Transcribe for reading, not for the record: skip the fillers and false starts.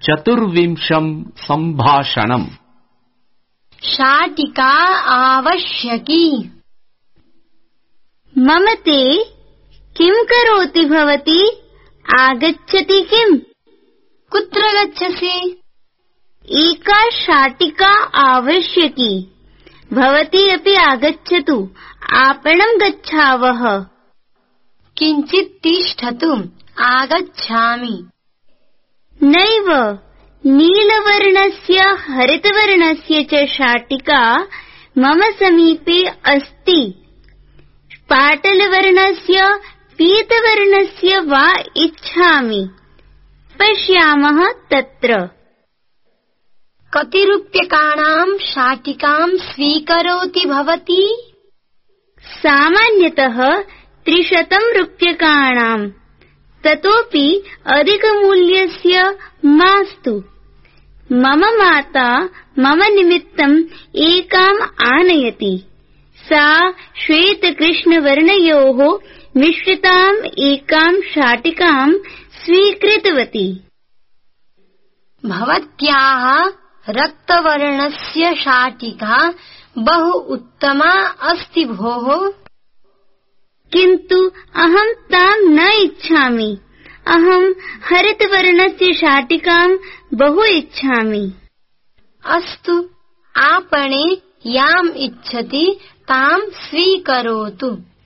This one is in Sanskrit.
चतुर्विंशं सम्भाषणम्। शाटिका आवश्यकी। मम ते किं करोति भवती? आगच्छति किम्? कुत्र गच्छसि? एका शाटिका आवश्यकी। भवती अपि आगच्छतु, आपणं गच्छावः। किञ्चित् तिष्ठतु, आगच्छामि। नैव, नीलवर्णस्य हरितवर्णस्य च शाटिका मम समीपे अस्ति। पाटलवर्णस्य पीतवर्णस्य वा इच्छामि। पश्यामः तत्र। कति रूप्यकाणां शाटिकां स्वीकरोति भवती? सामान्यतः 300 रूप्यकाणां। ततोपि अधिकमूल्यस्य मास्तु। मम माता मम निमित्तम् एकाम् आनयति। सा श्वेतकृष्णवर्णयोः मिश्रिताम् एकां शाटिकां स्वीकृतवती। भवत्याः रक्तवर्णस्य शाटिका बहु उत्तमा अस्ति भोः। किन्तु अहं तां न इच्छामि। अहं हरितवर्णस्य शाटिकां बहु इच्छामि। अस्तु, आपणे याम् इच्छति तां स्वीकरोतु।